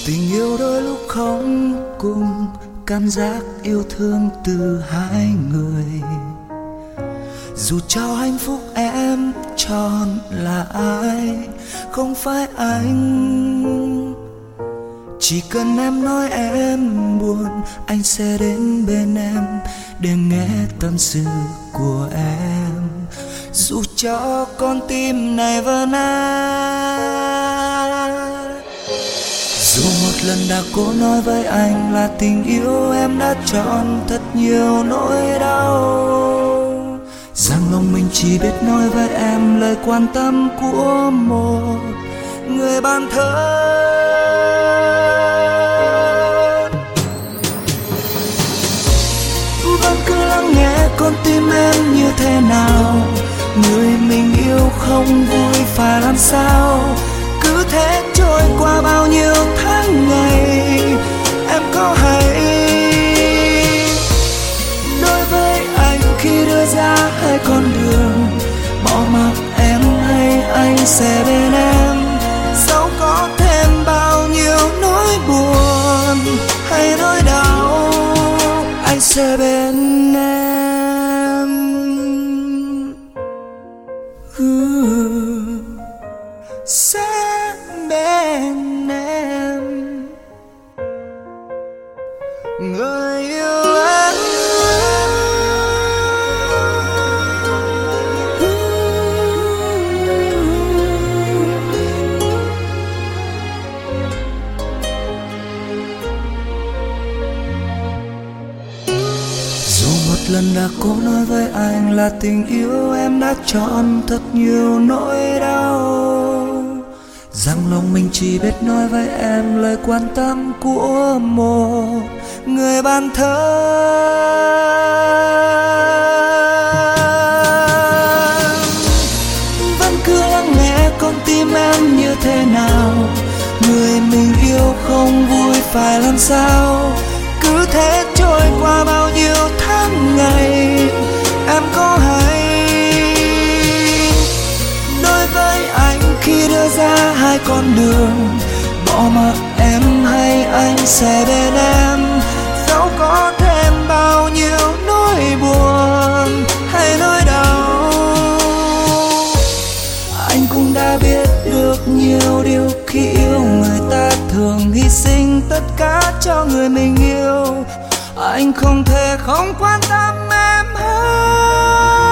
Tình yêu đôi lúc không cùng, cảm giác yêu thương từ hai người. Dù cho hạnh phúc em chọn là ai, không phải anh. Chỉ cần em nói em buồn, anh sẽ đến bên em để nghe tâm sự của em. Dù cho con tim này vỡ nát. Dù một lần đã cố nói với anh là tình yêu em đã chọn thật nhiều nỗi đau, rằng lòng mình chỉ biết nói với em lời quan tâm của một người bạn thân. Vẫn cứ lắng nghe con tim em như thế nào, người mình yêu không vui phải làm sao. Cứ thế trôi qua bao nhiêu tháng ngày, em có hay đối với anh khi đưa ra hai con đường, bỏ mặc em hay anh sẽ bên em. Dẫu có thêm bao nhiêu nỗi buồn hay nỗi đau, anh sẽ bên em. Sẽ bên em, người yêu em. Dù một lần đã cố nói với anh là tình yêu em đã chọn thật nhiều nỗi đau, rằng lòng mình chỉ biết nói với em lời quan tâm của một người bạn thân. Vẫn cứ lắng nghe con tim em như thế nào, người mình yêu không vui phải làm sao. Cứ thế trôi qua bao nhiêu tháng ngày, em có hay đối với anh khi đưa ra hai con đường, bỏ mặc em hay anh sẽ bên em. Dẫu có thêm bao nhiêu nỗi buồn hay nỗi đau, anh cũng đã biết được nhiều điều khi yêu người ta thường hy sinh tất cả cho người mình yêu. Anh không thể không quan tâm em hơn.